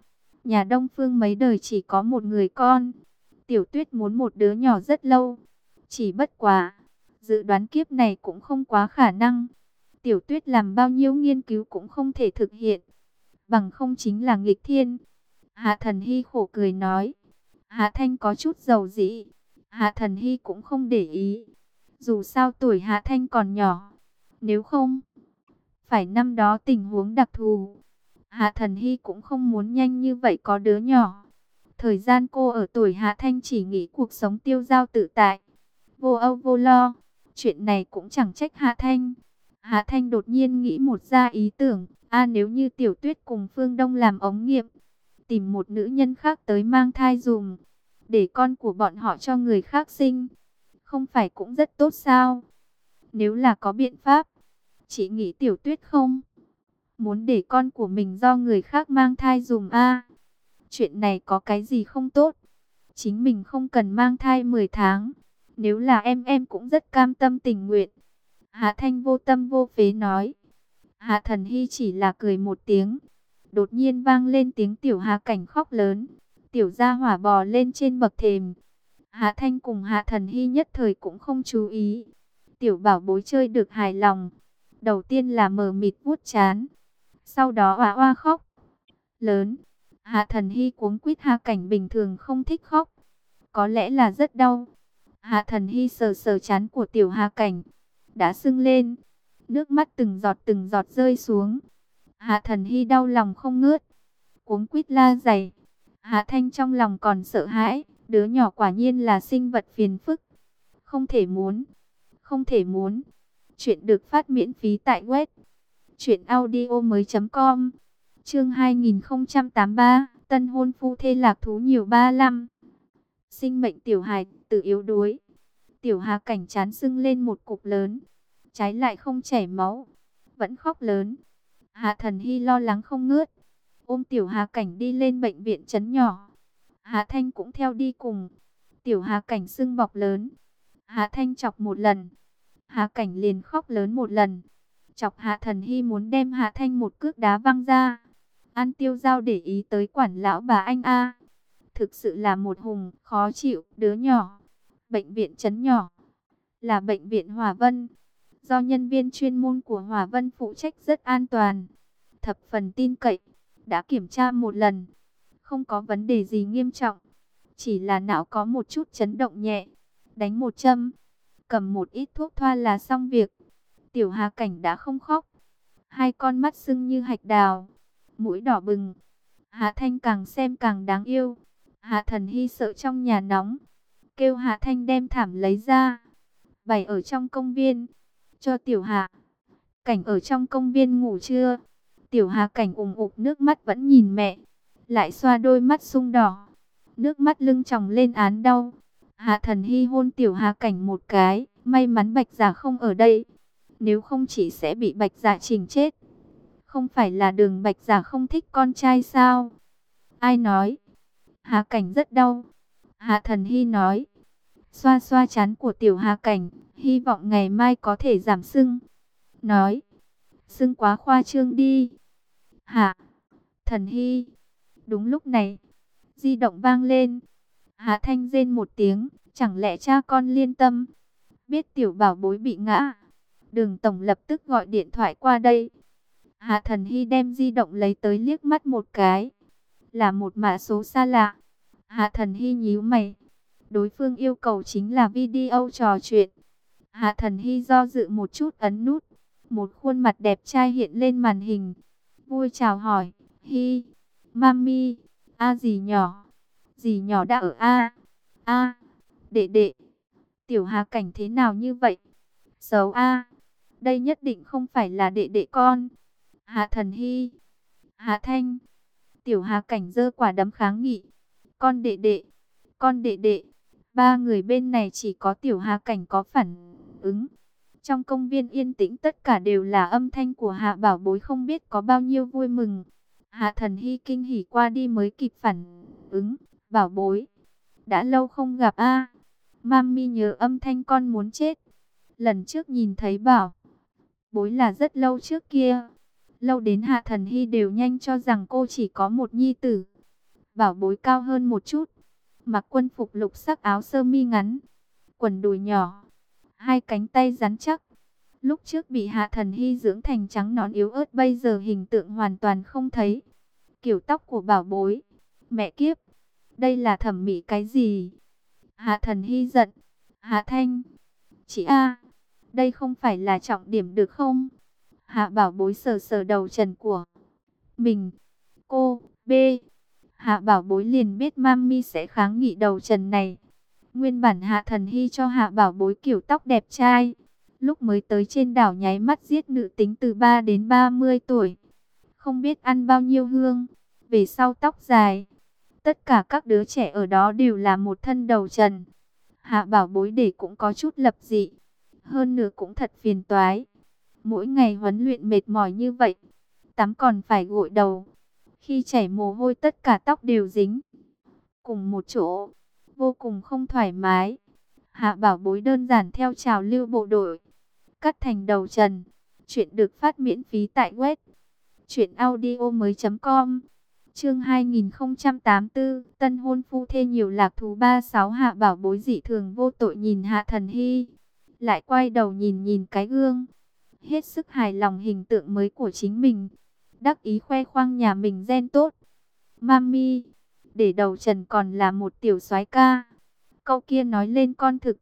nhà Đông Phương mấy đời chỉ có một người con. Tiểu Tuyết muốn một đứa nhỏ rất lâu. Chỉ bất quá, dự đoán kiếp này cũng không quá khả năng. Tiểu Tuyết làm bao nhiêu nghiên cứu cũng không thể thực hiện. Bằng không chính là nghịch thiên. Hạ Thần Hy khổ cười nói. Hạ Thanh có chút dầu dĩ. Hạ Thần Hy cũng không để ý. Dù sao tuổi Hạ Thanh còn nhỏ. Nếu không phải năm đó tình huống đặc thù, Hạ Thần Hy cũng không muốn nhanh như vậy có đứa nhỏ. Thời gian cô ở tuổi Hạ Thanh chỉ nghĩ cuộc sống tiêu dao tự tại, vô âu vô lo. Chuyện này cũng chẳng trách Hạ Thanh. Hạ Thanh đột nhiên nghĩ một ra ý tưởng. Nếu như Tiểu Tuyết cùng Phương Đông làm ống nghiệm, tìm một nữ nhân khác tới mang thai dùm, để con của bọn họ cho người khác sinh, không phải cũng rất tốt sao? Nếu là có biện pháp, chị nghĩ Tiểu Tuyết không muốn để con của mình do người khác mang thai dùm Chuyện này có cái gì không tốt? Chính mình không cần mang thai 10 tháng. Nếu là em cũng rất cam tâm tình nguyện. Hạ Thanh vô tâm vô phế nói. Hạ Thần Hy chỉ là cười một tiếng. Đột nhiên vang lên tiếng Tiểu Hà Cảnh khóc lớn. Tiểu gia hỏa bò lên trên bậc thềm. Hạ Thanh cùng Hạ Thần Hy nhất thời cũng không chú ý. Tiểu bảo bối chơi được hài lòng. Đầu tiên là mờ mịt vuốt chán, sau đó oa oa khóc lớn. Hạ Thần Hy cuống quýt. Hạ Cảnh bình thường không thích khóc, có lẽ là rất đau. Hạ Thần Hy sờ sờ trán của Tiểu Hạ Cảnh, đã sưng lên, nước mắt từng giọt rơi xuống. Hạ Thần Hy đau lòng không ngớt, cuống quýt la giày. Hạ Thanh trong lòng còn sợ hãi, đứa nhỏ quả nhiên là sinh vật phiền phức. Không thể muốn, không thể muốn. Chuyện được phát miễn phí tại web truyệnaudiomoi.com. Chương 2083, tân hôn phu thê lạc thú nhiều 35. Sinh mệnh tiểu hài tử yếu đuối. Tiểu Hà Cảnh chán sưng lên một cục lớn, trái lại không chảy máu, vẫn khóc lớn. Hạ Thần Hy lo lắng không ngớt, ôm Tiểu Hà Cảnh đi lên bệnh viện trấn nhỏ. Hạ Thanh cũng theo đi cùng. Tiểu Hà Cảnh sưng bọc lớn, Hạ Thanh chọc một lần, Hạ Cảnh liền khóc lớn một lần. Chọc Hạ Thần Hy muốn đem Hạ Thanh một cước đá văng ra. An Tiêu Giao để ý tới quản lão bà anh thực sự là một hùng, khó chịu. Đứa nhỏ, bệnh viện trấn nhỏ, là bệnh viện Hòa Vân, do nhân viên chuyên môn của Hòa Vân phụ trách, rất an toàn, thập phần tin cậy. Đã kiểm tra một lần, không có vấn đề gì nghiêm trọng, chỉ là não có một chút chấn động nhẹ, đánh một châm, cầm một ít thuốc thoa là xong việc. Tiểu Hà Cảnh đã không khóc, hai con mắt sưng như hạch đào, mũi đỏ bừng. Hạ Thanh càng xem càng đáng yêu. Hạ Thần Hy sợ trong nhà nóng, kêu Hạ Thanh đem thảm lấy ra, bày ở trong công viên, cho Tiểu Hà Cảnh ở trong công viên ngủ trưa. Tiểu Hà Cảnh ủng ục nước mắt vẫn nhìn mẹ, lại xoa đôi mắt sung đỏ, nước mắt lưng tròng lên án đau. Hạ Thần Hy hôn Tiểu Hà Cảnh một cái, may mắn Bạch Giả không ở đây, nếu không chỉ sẽ bị Bạch Giả chỉnh chết. Không phải là Đường Bạch Giả không thích con trai sao? Ai nói? Hà Cảnh rất đau. Hạ Thần Hy nói, xoa xoa trán của Tiểu Hà Cảnh, hy vọng ngày mai có thể giảm sưng. Nói, sưng quá khoa trương đi. Hạ Thần Hy. Đúng lúc này, di động vang lên. Hạ Thanh rên một tiếng, chẳng lẽ cha con liên tâm biết tiểu bảo bối bị ngã. Đường tổng lập tức gọi điện thoại qua đây. Hạ Thần Hy đem di động lấy tới liếc mắt một cái, là một mã số xa lạ. Hạ Thần Hy nhíu mày, đối phương yêu cầu chính là video trò chuyện. Hạ Thần Hy do dự một chút ấn nút. Một khuôn mặt đẹp trai hiện lên màn hình. Vui chào hỏi. Hi, mami, a dì nhỏ. Dì nhỏ đã ở a. A, đệ đệ. Tiểu Hà Cảnh thế nào như vậy? Xấu a. Đây nhất định không phải là đệ đệ con. Hạ Thần Hy, Hạ Thanh. Tiểu Hà Cảnh giơ quả đấm kháng nghị. Con đệ đệ, con đệ đệ. Ba người bên này chỉ có Tiểu Hà Cảnh có phản ứng. Trong công viên yên tĩnh tất cả đều là âm thanh của Hạ Bảo Bối, không biết có bao nhiêu vui mừng. Hạ Thần Hy kinh hỉ qua đi mới kịp phản ứng. Bảo Bối, đã lâu không gặp a. Mami nhớ âm thanh con muốn chết. Lần trước nhìn thấy Bảo Bối là rất lâu trước kia. Lâu đến Hạ Thần Hy đều nhanh cho rằng cô chỉ có một nhi tử. Bảo Bối cao hơn một chút, mặc quân phục lục sắc, áo sơ mi ngắn, quần đùi nhỏ, hai cánh tay rắn chắc. Lúc trước bị Hạ Thần Hy dưỡng thành trắng nõn yếu ớt, bây giờ hình tượng hoàn toàn không thấy. Kiểu tóc của Bảo Bối, mẹ kiếp, đây là thẩm mỹ cái gì? Hạ Thần Hy giận. Hạ Thanh, chị A, đây không phải là trọng điểm được không? Hạ Bảo Bối sờ sờ đầu trần của mình. Cô, B. Hạ Bảo Bối liền biết mami sẽ kháng nghị đầu trần này. Nguyên bản Hạ Thần Hy cho Hạ Bảo Bối kiểu tóc đẹp trai. Lúc mới tới trên đảo nháy mắt giết nữ tính từ 3 đến 30 tuổi. Không biết ăn bao nhiêu hương. Về sau tóc dài. Tất cả các đứa trẻ ở đó đều là một thân đầu trần. Hạ Bảo Bối để cũng có chút lập dị. Hơn nữa cũng thật phiền toái. Mỗi ngày huấn luyện mệt mỏi như vậy, tắm còn phải gội đầu. Khi chảy mồ hôi tất cả tóc đều dính cùng một chỗ, vô cùng không thoải mái. Hạ Bảo Bối đơn giản theo trào lưu bộ đội, cắt thành đầu trần. Chuyện được phát miễn phí tại web truyệnaudiomoi.com. Chương 2084, tân hôn phu thê nhiều lạc thú 36. Hạ Bảo Bối dị thường vô tội nhìn Hạ Thần Hy, lại quay đầu nhìn nhìn cái gương, hết sức hài lòng hình tượng mới của chính mình, đắc ý khoe khoang nhà mình gen tốt. Mami, để đầu trần còn là một tiểu soái ca. Câu kia nói lên con thực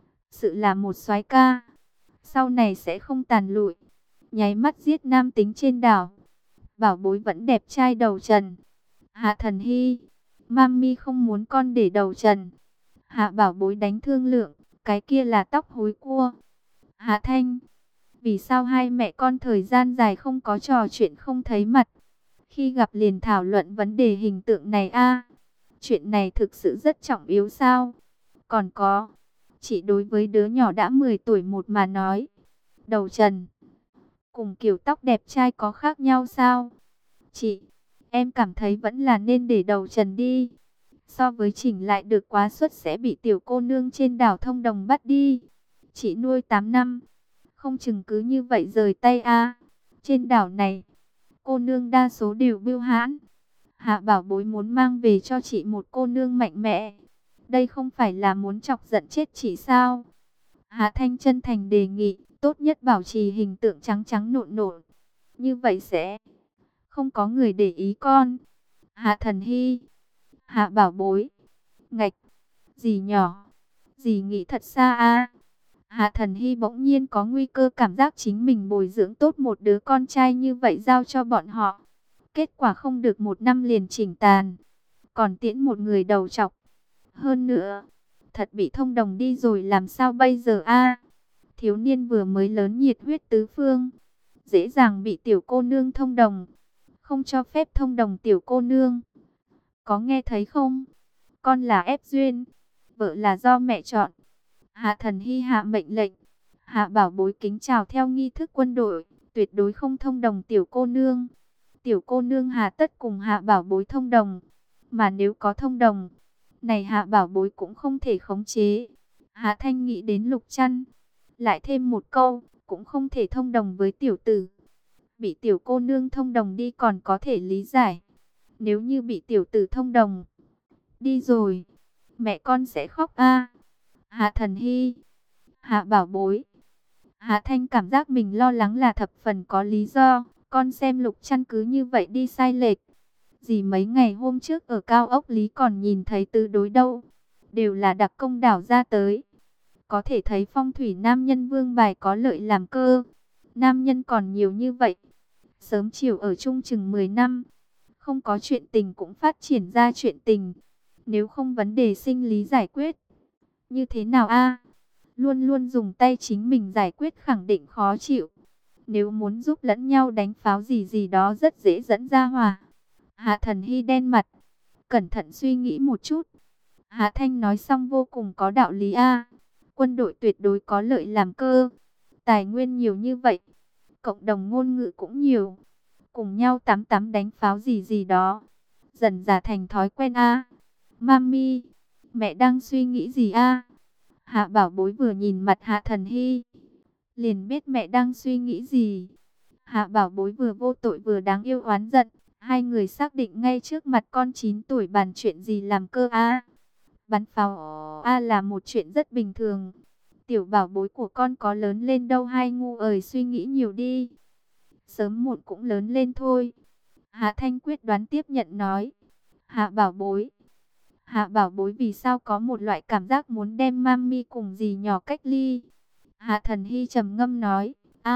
sự là một soái ca, sau này sẽ không tàn lụi, nháy mắt giết nam tính trên đảo. Bảo Bối vẫn đẹp trai đầu trần. Hạ Thần Hy, mami không muốn con để đầu trần. Hạ Bảo Bối đánh thương lượng, cái kia là tóc hối cua. Hạ Thanh, vì sao hai mẹ con thời gian dài không có trò chuyện, không thấy mặt, khi gặp liền thảo luận vấn đề hình tượng này a? Chuyện này thực sự rất trọng yếu sao? Còn có, chị đối với đứa nhỏ đã 10 tuổi một mà nói, đầu trần cùng kiểu tóc đẹp trai có khác nhau sao? Chị, em cảm thấy vẫn là nên để đầu trần đi. So với chỉnh lại được quá suất sẽ bị tiểu cô nương trên đảo Thông Đồng bắt đi. Chị nuôi 8 năm, không chừng cứ như vậy rời tay a. Trên đảo này, cô nương đa số đều bưu hãn. Hạ Bảo Bối muốn mang về cho chị một cô nương mạnh mẽ. Đây không phải là muốn chọc giận chết chị sao? Hạ Thanh chân thành đề nghị, tốt nhất bảo trì hình tượng trắng trắng nộn nộn. Như vậy sẽ không có người để ý con. Hạ Thần Hy, Hạ Bảo Bối, ngạch, dì nhỏ, dì nghĩ thật xa a. Hạ Thần Hy bỗng nhiên có nguy cơ cảm giác chính mình bồi dưỡng tốt một đứa con trai như vậy giao cho bọn họ. Kết quả không được 1 năm liền chỉnh tàn, còn tiễn một người đầu trọc. Hơn nữa, thật bị Thông Đồng đi rồi làm sao bây giờ a? Thiếu niên vừa mới lớn nhiệt huyết tứ phương, dễ dàng bị tiểu cô nương thông đồng. Không cho phép thông đồng tiểu cô nương. Có nghe thấy không? Con là ép duyên, vợ là do mẹ chọn. Hạ Thần Hy hạ mệnh lệnh. Hạ Bảo Bối kính chào theo nghi thức quân đội, tuyệt đối không thông đồng tiểu cô nương. Tiểu cô nương hà tất cùng Hạ Bảo Bối thông đồng. Mà nếu có thông đồng, này Hạ Bảo Bối cũng không thể khống chế. Hạ Thanh nghĩ đến Lục Trăn, lại thêm một câu, cũng không thể thông đồng với tiểu tử. Bị tiểu cô nương thông đồng đi còn có thể lý giải. Nếu như bị tiểu tử thông đồng đi rồi, mẹ con sẽ khóc a. Hạ Thần Hy, Hạ Bảo Bối. Hạ Thanh cảm giác mình lo lắng là thập phần có lý do. Con xem Lục Trăn cứ như vậy đi sai lệch. Dì mấy ngày hôm trước ở cao ốc Lý còn nhìn thấy tứ đối đâu, đều là đặc công đảo ra tới. Có thể thấy phong thủy nam nhân vương bài có lợi làm cơ. Nam nhân còn nhiều như vậy. Sớm chiều ở chung chừng 10 năm. Không có chuyện tình cũng phát triển ra chuyện tình. Nếu không vấn đề sinh lý giải quyết. Như thế nào a? Luôn luôn dùng tay chính mình giải quyết khẳng định khó chịu. Nếu muốn giúp lẫn nhau đánh pháo gì gì đó rất dễ dẫn ra hòa. Hạ Thần Hy đen mặt. Cẩn thận suy nghĩ một chút. Hạ Thanh nói xong vô cùng có đạo lý a. Quân đội tuyệt đối có lợi làm cơ. Tài nguyên nhiều như vậy. Cộng đồng ngôn ngữ cũng nhiều. Cùng nhau tắm tắm đánh pháo gì gì đó. Dần dà thành thói quen a. Mami, mẹ đang suy nghĩ gì a? Hạ Bảo Bối vừa nhìn mặt Hạ Thần Hy, liền biết mẹ đang suy nghĩ gì. Hạ Bảo Bối vừa vô tội vừa đáng yêu oán giận. Hai người xác định ngay trước mặt con 9 tuổi bàn chuyện gì làm cơ a. Bắn pháo a là một chuyện rất bình thường. Tiểu bảo bối của con có lớn lên đâu, hai ngu ơi suy nghĩ nhiều đi. Sớm muộn cũng lớn lên thôi. Hạ Thanh quyết đoán tiếp nhận nói. Hạ Bảo Bối. Hạ Bảo Bối vì sao có một loại cảm giác muốn đem mami cùng dì nhỏ cách ly. Hạ Thần Hy trầm ngâm nói.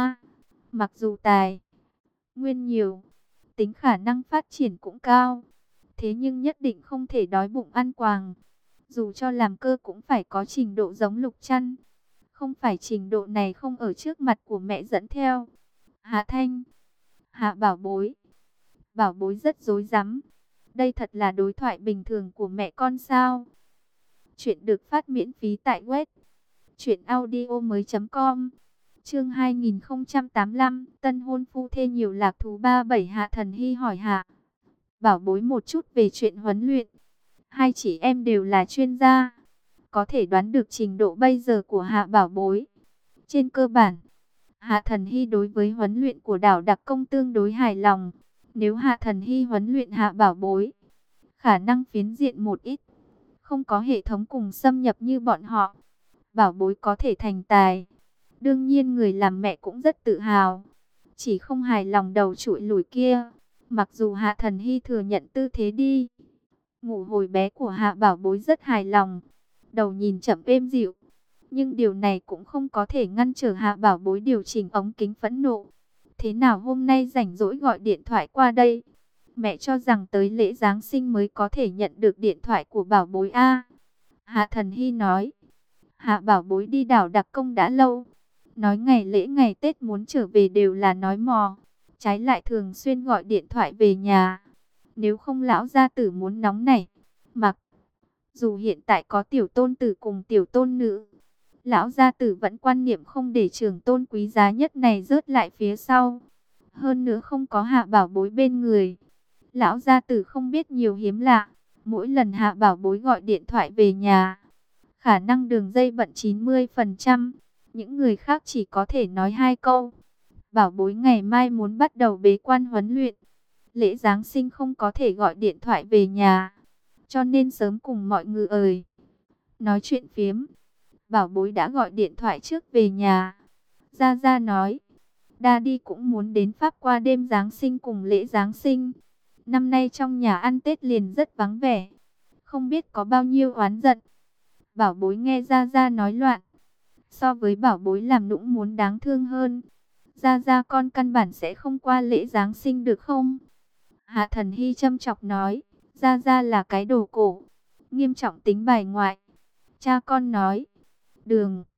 Mặc dù tài nguyên nhiều, tính khả năng phát triển cũng cao. Thế nhưng nhất định không thể đói bụng ăn quàng. Dù cho làm cơ cũng phải có trình độ giống Lục Trăn. Không phải trình độ này không ở trước mặt của mẹ dẫn theo. Hạ Thanh. Hạ Bảo Bối. Bảo Bối rất rối rắm. Đây thật là đối thoại bình thường của mẹ con sao? Chuyện được phát miễn phí tại web truyệnaudiomoi.com. Chương 2085, tân hôn phu thê nhiều lạc thú 37. Hạ Thần Hy hỏi Hạ Bảo Bối một chút về chuyện huấn luyện. Hai chị em đều là chuyên gia, có thể đoán được trình độ bây giờ của Hạ Bảo Bối. Trên cơ bản, Hạ Thần Hy đối với huấn luyện của đảo đặc công tương đối hài lòng. Nếu Hạ Thần Hy huấn luyện Hạ Bảo Bối, khả năng phiến diện một ít, không có hệ thống cùng xâm nhập như bọn họ, Bảo Bối có thể thành tài. Đương nhiên người làm mẹ cũng rất tự hào, chỉ không hài lòng đầu trụi lủi kia. Mặc dù Hạ Thần Hy thừa nhận tư thế đi ngủ hồi bé của Hạ Bảo Bối rất hài lòng, đầu nhìn chậm êm dịu, nhưng điều này cũng không có thể ngăn trở Hạ Bảo Bối điều chỉnh ống kính phẫn nộ. Thế nào hôm nay rảnh rỗi gọi điện thoại qua đây? Mẹ cho rằng tới lễ Giáng sinh mới có thể nhận được điện thoại của Bảo Bối a. Hạ Thần Hy nói. Hạ Bảo Bối đi đảo đặc công đã lâu. Nói ngày lễ ngày Tết muốn trở về đều là nói mò. Trái lại thường xuyên gọi điện thoại về nhà. Nếu không lão gia tử muốn nóng nảy. Mặc dù hiện tại có tiểu tôn tử cùng tiểu tôn nữ, lão gia tử vẫn quan niệm không để trưởng tôn quý giá nhất này rớt lại phía sau. Hơn nữa không có Hạ Bảo Bối bên người, lão gia tử không biết nhiều hiếm lạ. Mỗi lần Hạ Bảo Bối gọi điện thoại về nhà, khả năng đường dây bận 90%. Những người khác chỉ có thể nói 2 câu. Bảo Bối ngày mai muốn bắt đầu bế quan huấn luyện. Lễ Giáng sinh không có thể gọi điện thoại về nhà, cho nên sớm cùng mọi người nói chuyện phiếm. Bảo Bối đã gọi điện thoại trước về nhà. Gia Gia nói, Daddy cũng muốn đến Pháp qua đêm Giáng sinh cùng lễ Giáng sinh. Năm nay trong nhà ăn Tết liền rất vắng vẻ, không biết có bao nhiêu oán giận. Bảo Bối nghe Gia Gia nói loạn. So với Bảo Bối làm nũng muốn đáng thương hơn. Gia Gia con căn bản sẽ không qua lễ Giáng sinh được không? Hạ Thần Hy châm chọc nói, Gia Gia là cái đồ cổ, nghiêm trọng tính bài ngoại. Cha con nói, đường